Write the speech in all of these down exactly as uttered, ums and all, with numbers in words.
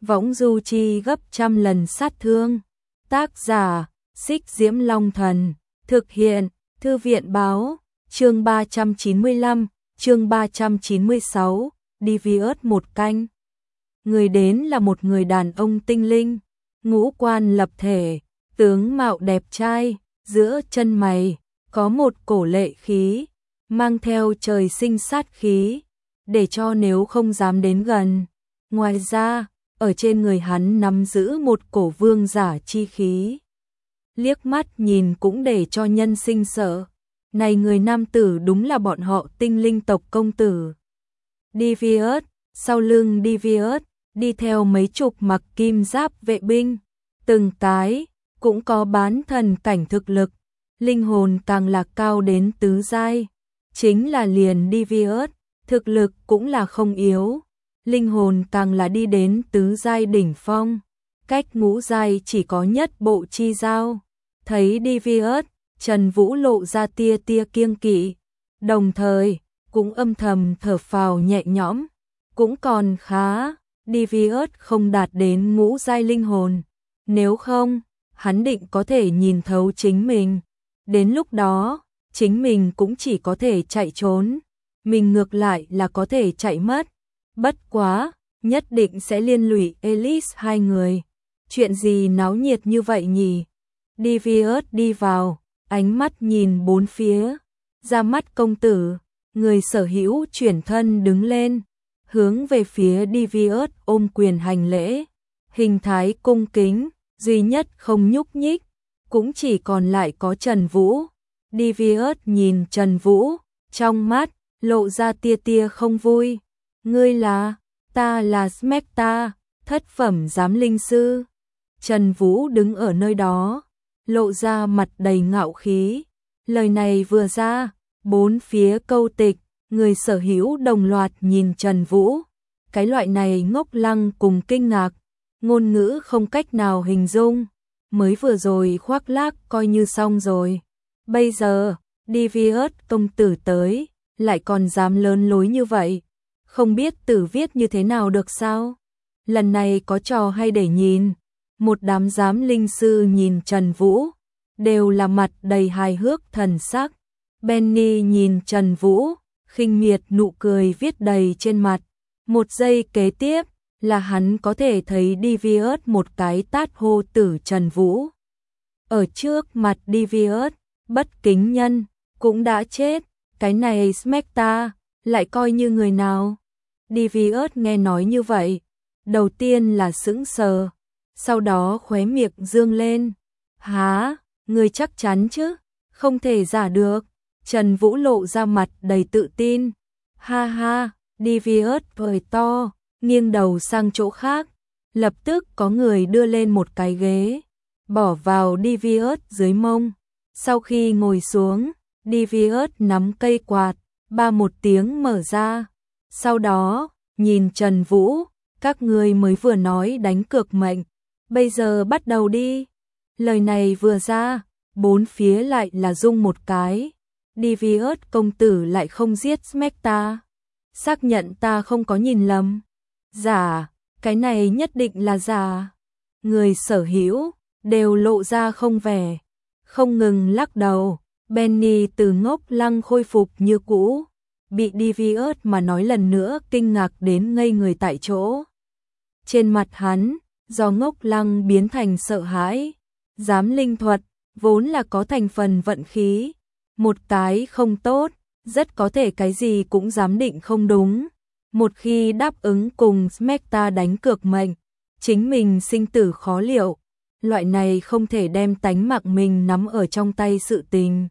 võng du chi gấp trăm lần sát thương. Tác giả, Xích Diễm Long Thần, thực hiện, Thư viện Báo, chương ba trăm chín mươi lăm, chương ba trăm chín mươi sáu, Devious một canh. Người đến là một người đàn ông tinh linh, ngũ quan lập thể, tướng mạo đẹp trai, giữa chân mày có một cổ lệ khí, mang theo trời sinh sát khí, để cho nếu không dám đến gần. Ngoài ra, ở trên người hắn nắm giữ một cổ vương giả chi khí. Liếc mắt nhìn cũng để cho nhân sinh sợ. Này người nam tử đúng là bọn họ tinh linh tộc công tử. Devious, sau lưng Devious, đi theo mấy chục mặc kim giáp vệ binh. Từng cái, cũng có bán thần cảnh thực lực. Linh hồn càng là cao đến tứ giai. Chính là liền Devious, thực lực cũng là không yếu. Linh hồn càng là đi đến tứ giai đỉnh phong. Cách ngũ giai chỉ có nhất bộ chi giao. Thấy Devious, Trần Vũ lộ ra tia tia kiêng kỵ. Đồng thời, cũng âm thầm thở phào nhẹ nhõm. Cũng còn khá, Devious không đạt đến ngũ giai linh hồn. Nếu không, hắn định có thể nhìn thấu chính mình. Đến lúc đó, chính mình cũng chỉ có thể chạy trốn. Mình ngược lại là có thể chạy mất. Bất quá, nhất định sẽ liên lụy Alice hai người. Chuyện gì náo nhiệt như vậy nhỉ? Devious đi vào, ánh mắt nhìn bốn phía. Ra mắt công tử, người sở hữu chuyển thân đứng lên. Hướng về phía Devious ôm quyền hành lễ. Hình thái cung kính, duy nhất không nhúc nhích. Cũng chỉ còn lại có Trần Vũ. Devious nhìn Trần Vũ, trong mắt, lộ ra tia tia không vui. Ngươi là, ta là Smecta, thất phẩm giám linh sư. Trần Vũ đứng ở nơi đó, lộ ra mặt đầy ngạo khí. Lời này vừa ra, bốn phía câu tịch, người sở hữu đồng loạt nhìn Trần Vũ. Cái loại này ngốc lăng cùng kinh ngạc, ngôn ngữ không cách nào hình dung. Mới vừa rồi khoác lác coi như xong rồi. Bây giờ, Devious công tử tới, lại còn dám lớn lối như vậy. Không biết tử viết như thế nào được sao? Lần này có trò hay để nhìn. Một đám giám linh sư nhìn Trần Vũ, đều là mặt đầy hài hước thần sắc. Benny nhìn Trần Vũ, khinh miệt nụ cười viết đầy trên mặt. Một giây kế tiếp, là hắn có thể thấy Devious một cái tát hô tử Trần Vũ. Ở trước mặt Devious, bất kính nhân, cũng đã chết. Cái này Smecta, lại coi như người nào? Devious nghe nói như vậy, đầu tiên là sững sờ, sau đó khóe miệng dương lên. Hả, người chắc chắn chứ, không thể giả được. Trần Vũ lộ ra mặt đầy tự tin. Ha ha, Devious cười to, nghiêng đầu sang chỗ khác. Lập tức có người đưa lên một cái ghế, bỏ vào Devious dưới mông. Sau khi ngồi xuống, Devious nắm cây quạt, ba một tiếng mở ra. Sau đó, nhìn Trần Vũ, các ngươi mới vừa nói đánh cược mệnh, bây giờ bắt đầu đi. Lời này vừa ra, bốn phía lại là rung một cái. Devious công tử lại không giết Smecta. Xác nhận ta không có nhìn lầm. Giả, cái này nhất định là giả. Người sở hữu đều lộ ra không vẻ, không ngừng lắc đầu. Benny từ ngốc lăng khôi phục như cũ, bị Devious mà nói lần nữa kinh ngạc đến ngây người tại chỗ. Trên mặt hắn, do ngốc lăng biến thành sợ hãi. Giám linh thuật, vốn là có thành phần vận khí. Một cái không tốt, rất có thể cái gì cũng giám định không đúng. Một khi đáp ứng cùng Smecta đánh cược mệnh, chính mình sinh tử khó liệu. Loại này không thể đem tánh mạng mình nắm ở trong tay sự tình.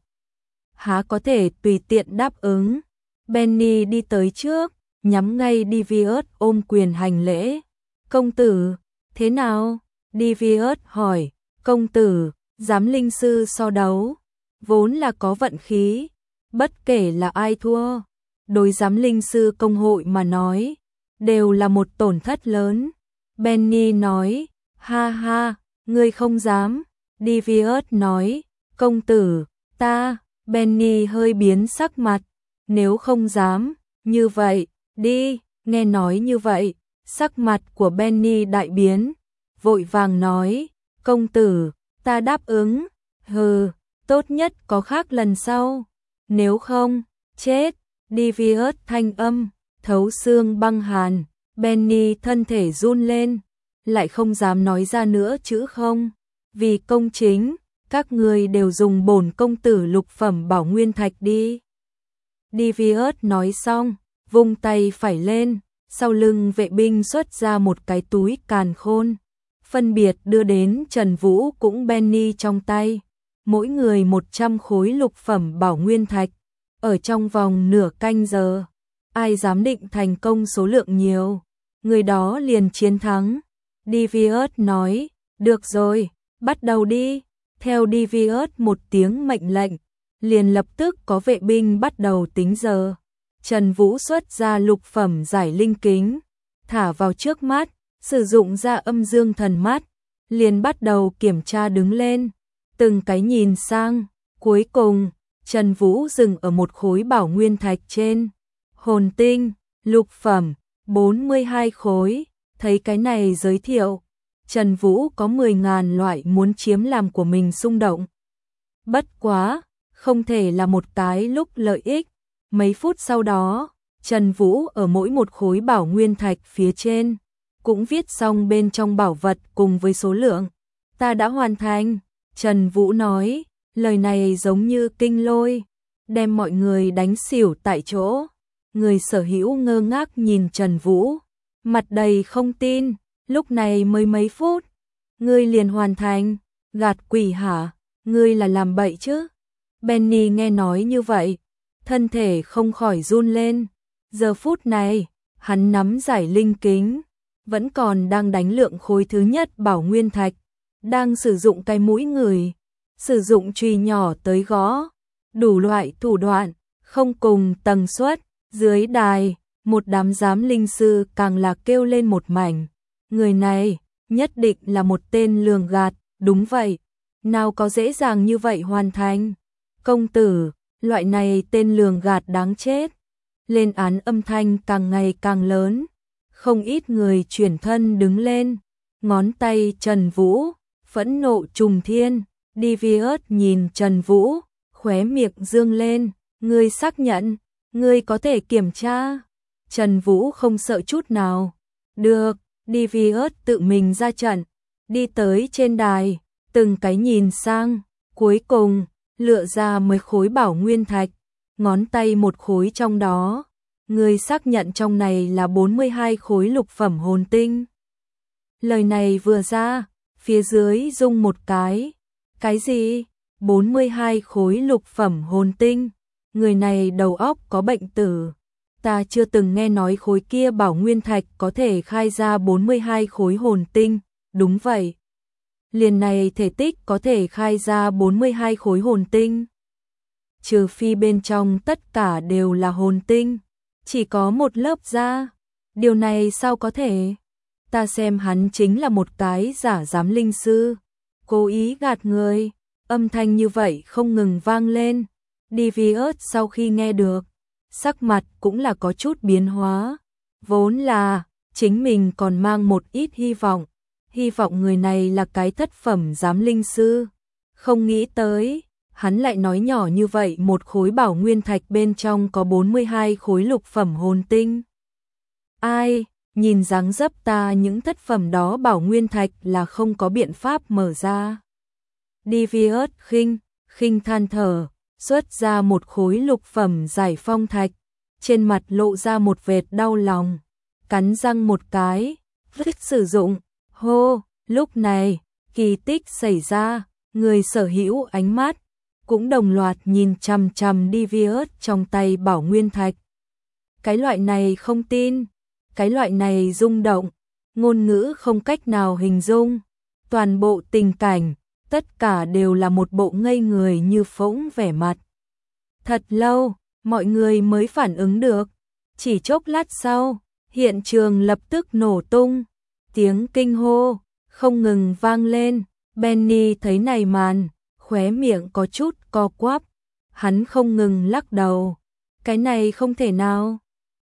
Há có thể tùy tiện đáp ứng. Benny đi tới trước, nhắm ngay Devious ôm quyền hành lễ. Công tử, thế nào? Devious hỏi. Công tử, giám linh sư so đấu, vốn là có vận khí, bất kể là ai thua, đối giám linh sư công hội mà nói, đều là một tổn thất lớn. Benny nói. Ha ha, ngươi không dám. Devious nói. Công tử, ta. Benny hơi biến sắc mặt. Nếu không dám, như vậy, đi. Nghe nói như vậy, Sắc mặt của Benny đại biến, vội vàng nói, công tử, ta đáp ứng, hừ, tốt nhất có khác lần sau, nếu không, chết. Devious thanh âm, thấu xương băng hàn, Benny thân thể run lên, lại không dám nói ra nữa chữ không, vì công chính, các người đều dùng bổn công tử lục phẩm bảo nguyên thạch đi. Devious nói xong, vung tay phải lên, sau lưng vệ binh xuất ra một cái túi càn khôn, phân biệt đưa đến Trần Vũ cũng Benny trong tay, mỗi người một trăm khối lục phẩm bảo nguyên thạch, ở trong vòng nửa canh giờ, ai dám định thành công số lượng nhiều, người đó liền chiến thắng. Devious nói, được rồi, bắt đầu đi, theo Devious một tiếng mệnh lệnh, liền lập tức có vệ binh bắt đầu tính giờ. Trần Vũ xuất ra lục phẩm giải linh kính, thả vào trước mắt, sử dụng ra âm dương thần mắt, liền bắt đầu kiểm tra đứng lên, từng cái nhìn sang, cuối cùng, Trần Vũ dừng ở một khối bảo nguyên thạch trên, hồn tinh, lục phẩm, bốn mươi hai khối, thấy cái này giới thiệu, Trần Vũ có mười ngàn loại muốn chiếm làm của mình xung động. Bất quá, không thể là một cái lúc lợi ích. Mấy phút sau đó, Trần Vũ ở mỗi một khối bảo nguyên thạch phía trên, cũng viết xong bên trong bảo vật cùng với số lượng. Ta đã hoàn thành, Trần Vũ nói, lời này giống như kinh lôi, đem mọi người đánh xỉu tại chỗ. Người sở hữu ngơ ngác nhìn Trần Vũ, mặt đầy không tin, lúc này mới mấy phút, ngươi liền hoàn thành, gạt quỷ hả, ngươi là làm bậy chứ? Benny nghe nói như vậy, thân thể không khỏi run lên, giờ phút này, hắn nắm giải linh kính, vẫn còn đang đánh lượng khối thứ nhất bảo nguyên thạch, đang sử dụng cái mũi người, sử dụng chùy nhỏ tới gõ, đủ loại thủ đoạn, không cùng tần suất, dưới đài, một đám giám linh sư càng là kêu lên một mảnh, người này, nhất định là một tên lường gạt, đúng vậy, nào có dễ dàng như vậy hoàn thành, công tử, loại này tên lường gạt đáng chết, lên án âm thanh càng ngày càng lớn, không ít người chuyển thân đứng lên, ngón tay Trần Vũ, phẫn nộ trùng thiên, Devious nhìn Trần Vũ, khóe miệng dương lên, ngươi xác nhận, ngươi có thể kiểm tra, Trần Vũ không sợ chút nào, được, Devious tự mình ra trận, đi tới trên đài, từng cái nhìn sang, cuối cùng, lựa ra mấy khối bảo nguyên thạch, ngón tay một khối trong đó, người xác nhận trong này là bốn mươi hai khối lục phẩm hồn tinh. Lời này vừa ra, phía dưới rung một cái, cái gì? bốn mươi hai khối lục phẩm hồn tinh, người này đầu óc có bệnh tử, ta chưa từng nghe nói khối kia bảo nguyên thạch có thể khai ra bốn mươi hai khối hồn tinh, đúng vậy. Liền này thể tích có thể khai ra bốn mươi hai khối hồn tinh. Trừ phi bên trong tất cả đều là hồn tinh, chỉ có một lớp da. Điều này sao có thể? Ta xem hắn chính là một cái giả giám linh sư, cố ý gạt người. Âm thanh như vậy không ngừng vang lên. Devious sau khi nghe được, sắc mặt cũng là có chút biến hóa. Vốn là, chính mình còn mang một ít hy vọng. Hy vọng người này là cái thất phẩm giám linh sư. Không nghĩ tới, hắn lại nói nhỏ như vậy, một khối bảo nguyên thạch bên trong có bốn mươi hai khối lục phẩm hồn tinh. Ai, nhìn dáng dấp ta những thất phẩm đó bảo nguyên thạch là không có biện pháp mở ra. Devious khinh, khinh than thở, xuất ra một khối lục phẩm giải phong thạch, trên mặt lộ ra một vệt đau lòng, cắn răng một cái, vứt sử dụng. Hô, lúc này, kỳ tích xảy ra, người sở hữu ánh mắt, cũng đồng loạt nhìn chằm chằm Devious trong tay bảo nguyên thạch. Cái loại này không tin, cái loại này rung động, ngôn ngữ không cách nào hình dung, toàn bộ tình cảnh, tất cả đều là một bộ ngây người như phỗng vẻ mặt. Thật lâu, mọi người mới phản ứng được, chỉ chốc lát sau, hiện trường lập tức nổ tung. Tiếng kinh hô không ngừng vang lên, Benny thấy này màn, khóe miệng có chút co quắp, hắn không ngừng lắc đầu, cái này không thể nào.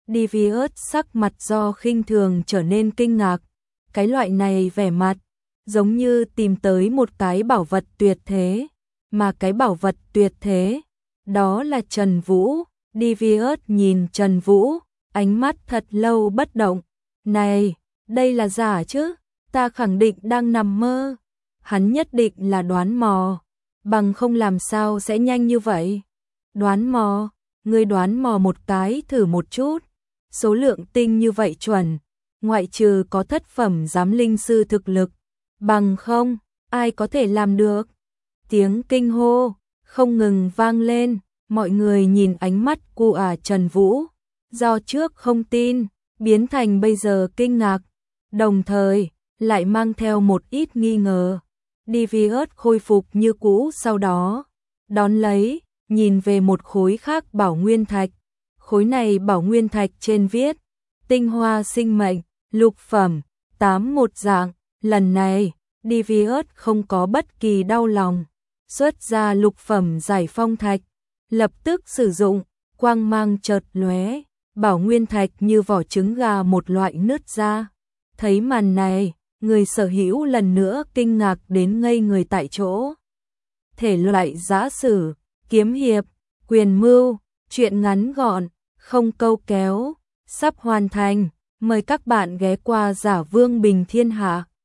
Devious sắc mặt do khinh thường trở nên kinh ngạc. Cái loại này vẻ mặt, giống như tìm tới một cái bảo vật tuyệt thế. Mà cái bảo vật tuyệt thế, đó là Trần Vũ. Devious nhìn Trần Vũ, ánh mắt thật lâu bất động. Này, đây là giả chứ? Ta khẳng định đang nằm mơ. Hắn nhất định là đoán mò, bằng không làm sao sẽ nhanh như vậy. Đoán mò, ngươi đoán mò một cái thử một chút. Số lượng tinh như vậy chuẩn, ngoại trừ có thất phẩm giám linh sư thực lực, bằng không, ai có thể làm được. Tiếng kinh hô không ngừng vang lên, mọi người nhìn ánh mắt của Trần Vũ, do trước không tin, biến thành bây giờ kinh ngạc, đồng thời lại mang theo một ít nghi ngờ. Devious khôi phục như cũ sau đó, đón lấy, nhìn về một khối khác bảo nguyên thạch. Khối này bảo nguyên thạch trên viết, tinh hoa sinh mệnh, lục phẩm, tám một dạng. Lần này, Devious không có bất kỳ đau lòng, xuất ra lục phẩm giải phong thạch, lập tức sử dụng, quang mang chợt lóe, bảo nguyên thạch như vỏ trứng gà một loại nứt ra. Thấy màn này, người sở hữu lần nữa kinh ngạc đến ngây người tại chỗ. Thể loại giã sử, kiếm hiệp, quyền mưu, truyện ngắn gọn, không câu kéo, sắp hoàn thành. Mời các bạn ghé qua Giả Vương Bình Thiên Hạ.